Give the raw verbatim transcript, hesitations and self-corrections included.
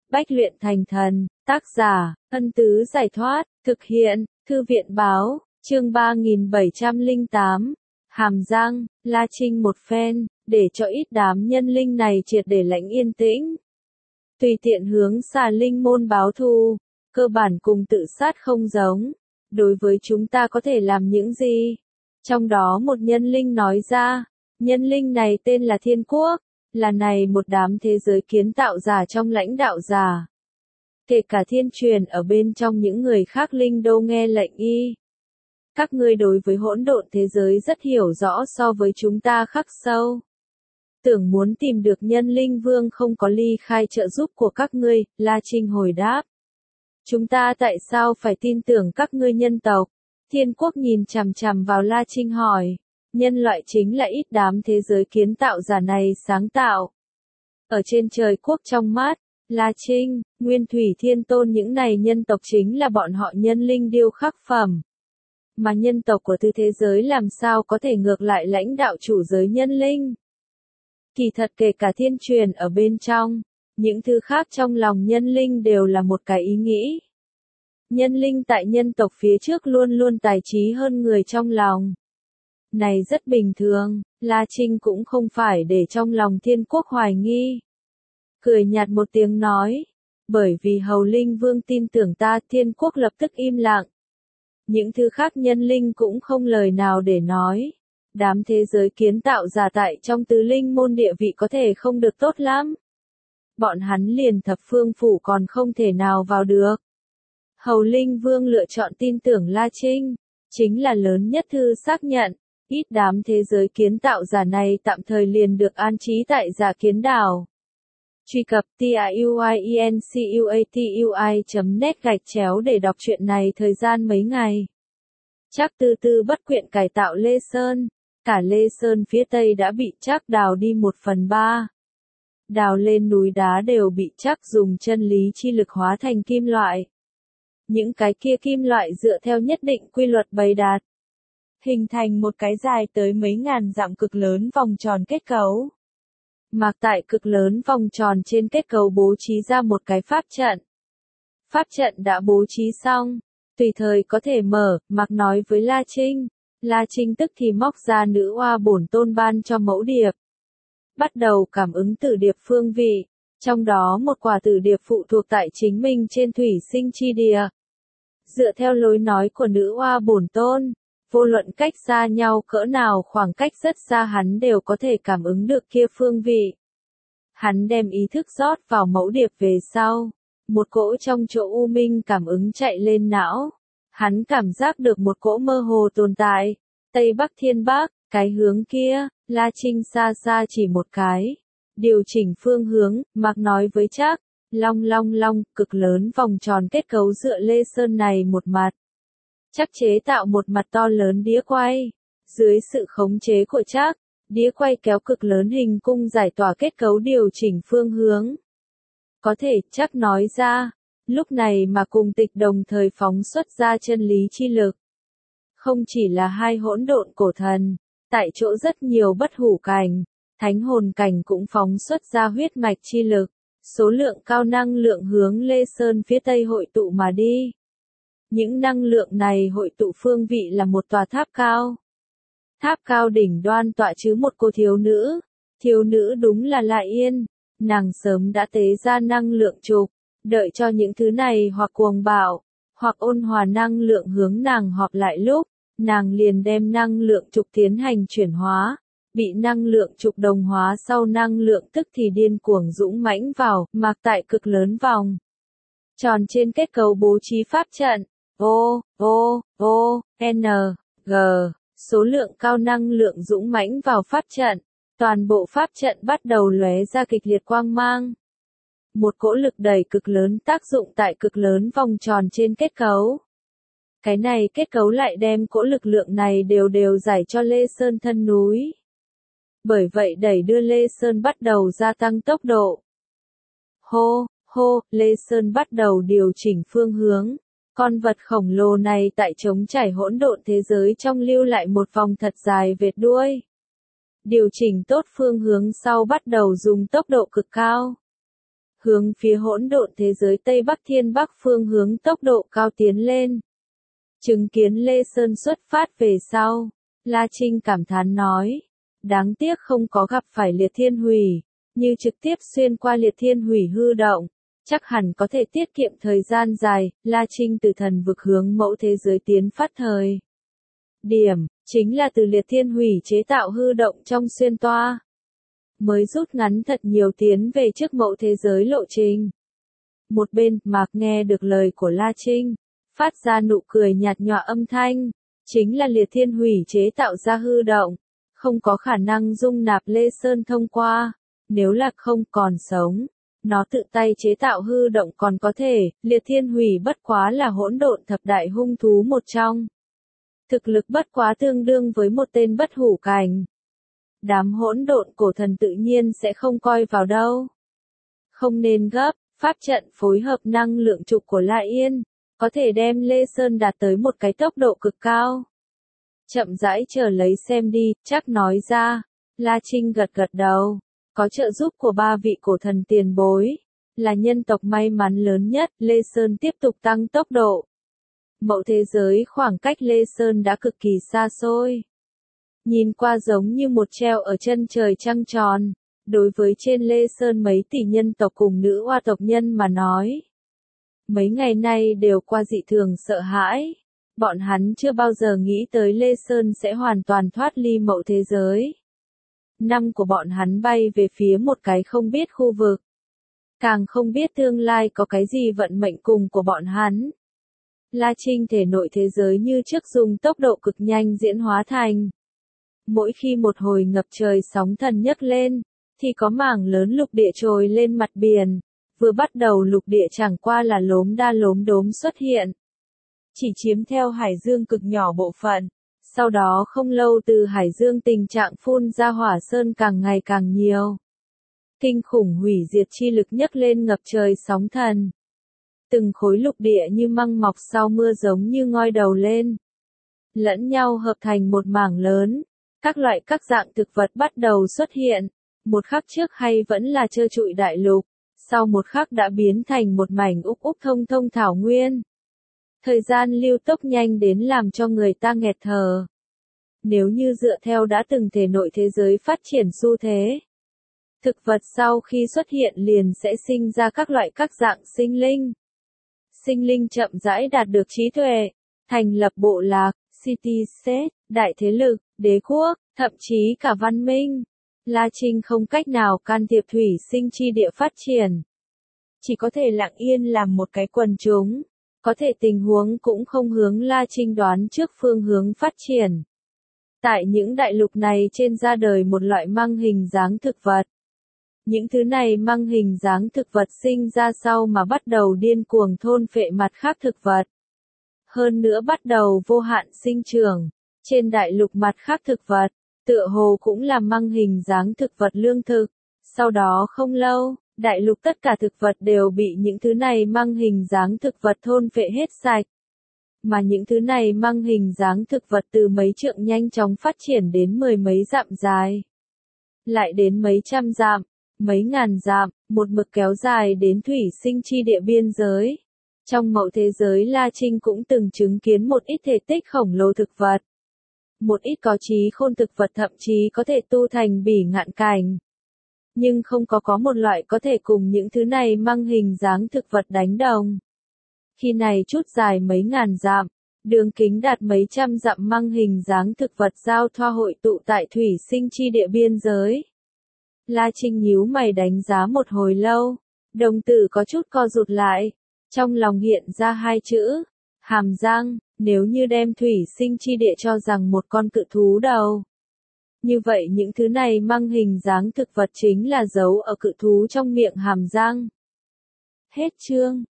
Bách luyện thành thần, tác giả, Ân Tứ Giải Thoát, thực hiện, Thư viện Báo, chương ba nghìn bảy trăm lẻ tám, Hàm Răng, La Trinh một phen, để cho ít đám nhân linh này triệt để lãnh yên tĩnh. Tùy tiện hướng xà linh môn báo thù, cơ bản cùng tự sát không giống. Đối với chúng ta có thể làm những gì? Trong đó một nhân linh nói ra, nhân linh này tên là Thiên Quốc, là này một đám thế giới kiến tạo giả trong lãnh đạo giả. Kể cả thiên truyền ở bên trong những người khác linh đô nghe lệnh y. Các ngươi đối với hỗn độn thế giới rất hiểu rõ so với chúng ta khắc sâu. Tưởng muốn tìm được nhân linh vương không có ly khai trợ giúp của các ngươi, La Trinh hồi đáp. Chúng ta tại sao phải tin tưởng các ngươi nhân tộc? Thiên Quốc nhìn chằm chằm vào La Trinh hỏi. Nhân loại chính là ít đám thế giới kiến tạo giả này sáng tạo. Ở trên trời quốc trong mát, La Trinh, Nguyên Thủy Thiên Tôn những này nhân tộc chính là bọn họ nhân linh điêu khắc phẩm. Mà nhân tộc của thứ thế giới làm sao có thể ngược lại lãnh đạo chủ giới nhân linh? Kỳ thật kể cả thiên truyền ở bên trong, những thứ khác trong lòng nhân linh đều là một cái ý nghĩ. Nhân linh tại nhân tộc phía trước luôn luôn tài trí hơn người trong lòng. Này rất bình thường, La Trinh cũng không phải để trong lòng Thiên Quốc hoài nghi. Cười nhạt một tiếng nói, bởi vì Hầu Linh Vương tin tưởng ta, Thiên Quốc lập tức im lặng. Những thứ khác nhân linh cũng không lời nào để nói. Đám thế giới kiến tạo giả tại trong tứ linh môn địa vị có thể không được tốt lắm. Bọn hắn liền thập phương phủ còn không thể nào vào được. Hầu Linh Vương lựa chọn tin tưởng La Trinh, chính là lớn nhất thư xác nhận. Ít đám thế giới kiến tạo giả này tạm thời liền được an trí tại Giả Kiến Đảo. Truy cập tiuincuatui chấm net gạch chéo để đọc truyện này thời gian mấy ngày. Trác Tư Tư bất quyện cải tạo Lê Sơn, cả Lê Sơn phía tây đã bị Trác đào đi một phần ba. Đào lên núi đá đều bị Trác dùng chân lý chi lực hóa thành kim loại. Những cái kia kim loại dựa theo nhất định quy luật bày đặt, hình thành một cái dài tới mấy ngàn dặm cực lớn vòng tròn kết cấu. Mạc tại cực lớn vòng tròn trên kết cấu bố trí ra một cái pháp trận. Pháp trận đã bố trí xong, tùy thời có thể mở, Mạc nói với La Trinh. La Trinh tức thì móc ra nữ oa bổn tôn ban cho mẫu điệp. Bắt đầu cảm ứng tử điệp phương vị, trong đó một quả tử điệp phụ thuộc tại chính mình trên thủy sinh chi địa. Dựa theo lối nói của nữ oa bổn tôn, vô luận cách xa nhau cỡ nào khoảng cách rất xa hắn đều có thể cảm ứng được kia phương vị. Hắn đem ý thức rót vào mẫu điệp về sau. Một cỗ trong chỗ u minh cảm ứng chạy lên não. Hắn cảm giác được một cỗ mơ hồ tồn tại. Tây Bắc Thiên Bắc, cái hướng kia, La Trinh xa xa chỉ một cái. Điều chỉnh phương hướng, Mạc nói với Trác. Long long long, cực lớn vòng tròn kết cấu dựa Lê Sơn này một mặt. Trác chế tạo một mặt to lớn đĩa quay. Dưới sự khống chế của Trác, đĩa quay kéo cực lớn hình cung giải tỏa kết cấu điều chỉnh phương hướng. Có thể, Trác nói ra, lúc này mà cùng Tịch đồng thời phóng xuất ra chân lý chi lực. Không chỉ là hai hỗn độn cổ thần, tại chỗ rất nhiều bất hủ cảnh, thánh hồn cảnh cũng phóng xuất ra huyết mạch chi lực, số lượng cao năng lượng hướng Lê Sơn phía tây hội tụ mà đi. Những năng lượng này hội tụ phương vị là một tòa tháp cao. Tháp cao đỉnh đoan tọa chứ một cô thiếu nữ. Thiếu nữ đúng là La Yên. Nàng sớm đã tế ra năng lượng trục. Đợi cho những thứ này hoặc cuồng bạo, hoặc ôn hòa năng lượng hướng nàng họp lại lúc, nàng liền đem năng lượng trục tiến hành chuyển hóa. Bị năng lượng trục đồng hóa sau năng lượng tức thì điên cuồng dũng mãnh vào, Mạc tại cực lớn vòng tròn trên kết cấu bố trí pháp trận. O, O, O, N, G, số lượng cao năng lượng dũng mãnh vào pháp trận, toàn bộ pháp trận bắt đầu lóe ra kịch liệt quang mang. Một cỗ lực đẩy cực lớn tác dụng tại cực lớn vòng tròn trên kết cấu. Cái này kết cấu lại đem cỗ lực lượng này đều đều giải cho Lê Sơn thân núi. Bởi vậy đẩy đưa Lê Sơn bắt đầu gia tăng tốc độ. Hô, hô, Lê Sơn bắt đầu điều chỉnh phương hướng. Con vật khổng lồ này tại trống trải hỗn độn thế giới trong lưu lại một vòng thật dài vệt đuôi. Điều chỉnh tốt phương hướng sau bắt đầu dùng tốc độ cực cao. hướng phía hỗn độn thế giới Tây Bắc Thiên Bắc phương hướng tốc độ cao tiến lên. Chứng kiến Lê Sơn xuất phát về sau, La Trinh cảm thán nói, đáng tiếc không có gặp phải liệt thiên hủy, như trực tiếp xuyên qua liệt thiên hủy hư động, chắc hẳn có thể tiết kiệm thời gian dài. La Trinh từ thần vực hướng mẫu thế giới tiến phát thời điểm, chính là từ liệt thiên hủy chế tạo hư động trong xuyên toa, mới rút ngắn thật nhiều tiến về trước mẫu thế giới lộ trình. Một bên, Mạc nghe được lời của La Trinh, phát ra nụ cười nhạt nhòa âm thanh, chính là liệt thiên hủy chế tạo ra hư động, không có khả năng dung nạp Lê Sơn thông qua, nếu là không còn sống, nó tự tay chế tạo hư động còn có thể, liệt thiên hủy bất quá là hỗn độn thập đại hung thú một trong. Thực lực bất quá tương đương với một tên bất hủ cảnh. Đám hỗn độn cổ thần tự nhiên sẽ không coi vào đâu. Không nên gấp, pháp trận phối hợp năng lượng trục của La Yên, có thể đem Lê Sơn đạt tới một cái tốc độ cực cao. Chậm rãi chờ lấy xem đi, chắc nói ra. La Trinh gật gật đầu, có trợ giúp của ba vị cổ thần tiền bối, là nhân tộc may mắn lớn nhất. Lê Sơn tiếp tục tăng tốc độ. Mẫu thế giới khoảng cách Lê Sơn đã cực kỳ xa xôi. Nhìn qua giống như một treo ở chân trời trăng tròn, đối với trên Lê Sơn mấy tỷ nhân tộc cùng nữ oa tộc nhân mà nói. Mấy ngày nay đều qua dị thường sợ hãi, bọn hắn chưa bao giờ nghĩ tới Lê Sơn sẽ hoàn toàn thoát ly mẫu thế giới. Năm của bọn hắn bay về phía một cái không biết khu vực. Càng không biết tương lai có cái gì vận mệnh cùng của bọn hắn. La Trinh thể nội thế giới như trước dùng tốc độ cực nhanh diễn hóa thành. Mỗi khi một hồi ngập trời sóng thần nhấc lên, thì có mảng lớn lục địa trồi lên mặt biển. Vừa bắt đầu lục địa chẳng qua là lốm đa lốm đốm xuất hiện. Chỉ chiếm theo hải dương cực nhỏ bộ phận. Sau đó không lâu từ hải dương tình trạng phun ra hỏa sơn càng ngày càng nhiều. Kinh khủng hủy diệt chi lực nhấc lên ngập trời sóng thần. Từng khối lục địa như măng mọc sau mưa giống như ngoi đầu lên. Lẫn nhau hợp thành một mảng lớn. Các loại các dạng thực vật bắt đầu xuất hiện. Một khắc trước hay vẫn là trơ trụi đại lục. Sau một khắc đã biến thành một mảnh úc úc thông thông thảo nguyên. Thời gian lưu tốc nhanh đến làm cho người ta nghẹt thở. Nếu như dựa theo đã từng thể nội thế giới phát triển xu thế, thực vật sau khi xuất hiện liền sẽ sinh ra các loại các dạng sinh linh. Sinh linh chậm rãi đạt được trí tuệ, thành lập bộ lạc, city-state, đại thế lực, đế quốc, thậm chí cả văn minh. La Trinh không cách nào can thiệp thủy sinh chi địa phát triển. Chỉ có thể lặng yên làm một cái quần chúng. Có thể tình huống cũng không hướng La Trinh đoán trước phương hướng phát triển. Tại những đại lục này trên ra đời một loại măng hình dáng thực vật. Những thứ này măng hình dáng thực vật sinh ra sau mà bắt đầu điên cuồng thôn phệ mặt khác thực vật. Hơn nữa bắt đầu vô hạn sinh trưởng. Trên đại lục mặt khác thực vật, tựa hồ cũng là măng hình dáng thực vật lương thực. Sau đó không lâu, đại lục tất cả thực vật đều bị những thứ này măng hình dáng thực vật thôn phệ hết sạch. Mà những thứ này măng hình dáng thực vật từ mấy trượng nhanh chóng phát triển đến mười mấy dặm dài. Lại đến mấy trăm dặm, mấy ngàn dặm, một mực kéo dài đến thủy sinh chi địa biên giới. Trong mẫu thế giới La Trinh cũng từng chứng kiến một ít thể tích khổng lồ thực vật. Một ít có trí khôn thực vật thậm chí có thể tu thành bỉ ngạn cảnh. Nhưng không có có một loại có thể cùng những thứ này măng hình dáng thực vật đánh đồng. Khi này chút dài mấy ngàn dặm, đường kính đạt mấy trăm dặm măng hình dáng thực vật giao thoa hội tụ tại thủy sinh chi địa biên giới. La Trinh nhíu mày đánh giá một hồi lâu, đồng tử có chút co rụt lại, trong lòng hiện ra hai chữ, hàm răng. Nếu như đem thủy sinh chi địa cho rằng một con cự thú đầu. Như vậy những thứ này măng hình dáng thực vật chính là dấu ở cự thú trong miệng hàm răng. Hết chương.